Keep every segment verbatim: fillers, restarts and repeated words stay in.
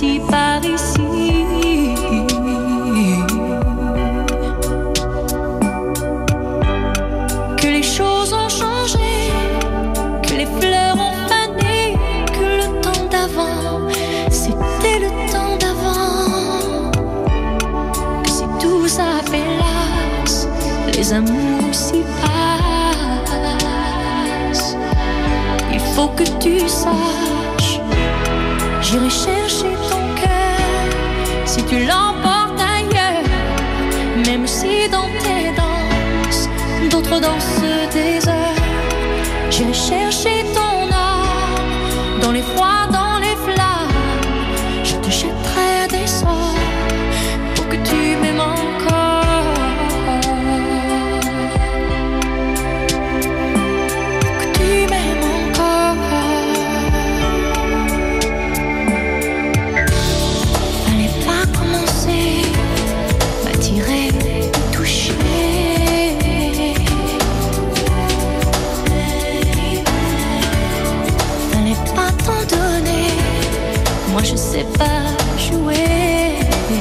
ici, par ici. Que les choses ont changé, que les fleurs ont fané, que le temps d'avant, c'était le temps d'avant. Que si tout s'appelasse, les amours s'y passent. Il faut que tu saches, j'irai chercher ton cœur si tu l'emportes ailleurs. Même si dans tes danses, d'autres dansent des heures. J'irai chercher ton âme dans les froids, dans les flammes. Je te jetterai des sorts pour que tu m'aimes encore. Moi je sais pas jouer.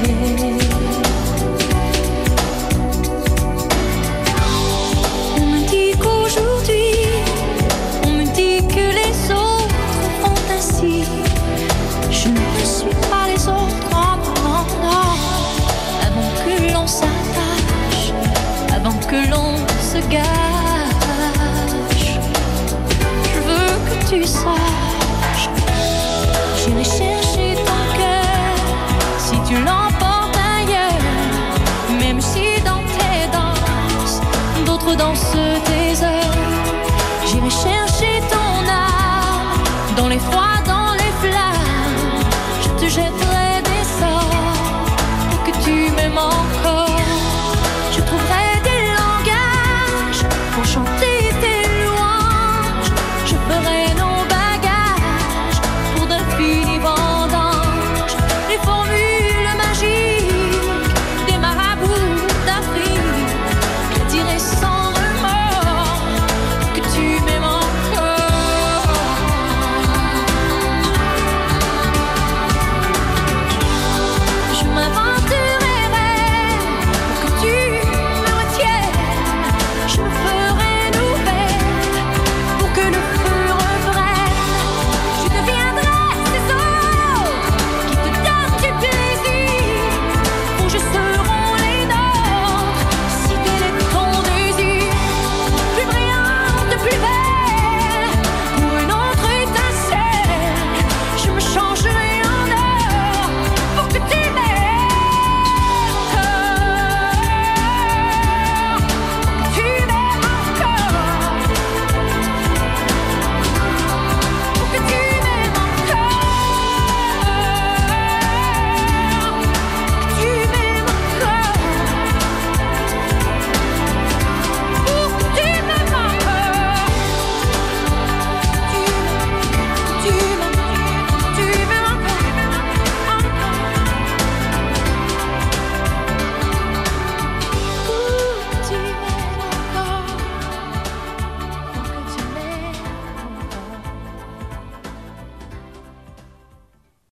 On me dit qu'aujourd'hui, on me dit que les autres font ainsi. Je ne suis pas les autres, non, non, non. Avant que l'on s'attache, avant que l'on se gâche, je veux que tu saches, j'irai chercher ton cœur si tu l'emportes ailleurs. Même si dans tes danses, d'autres dansent tes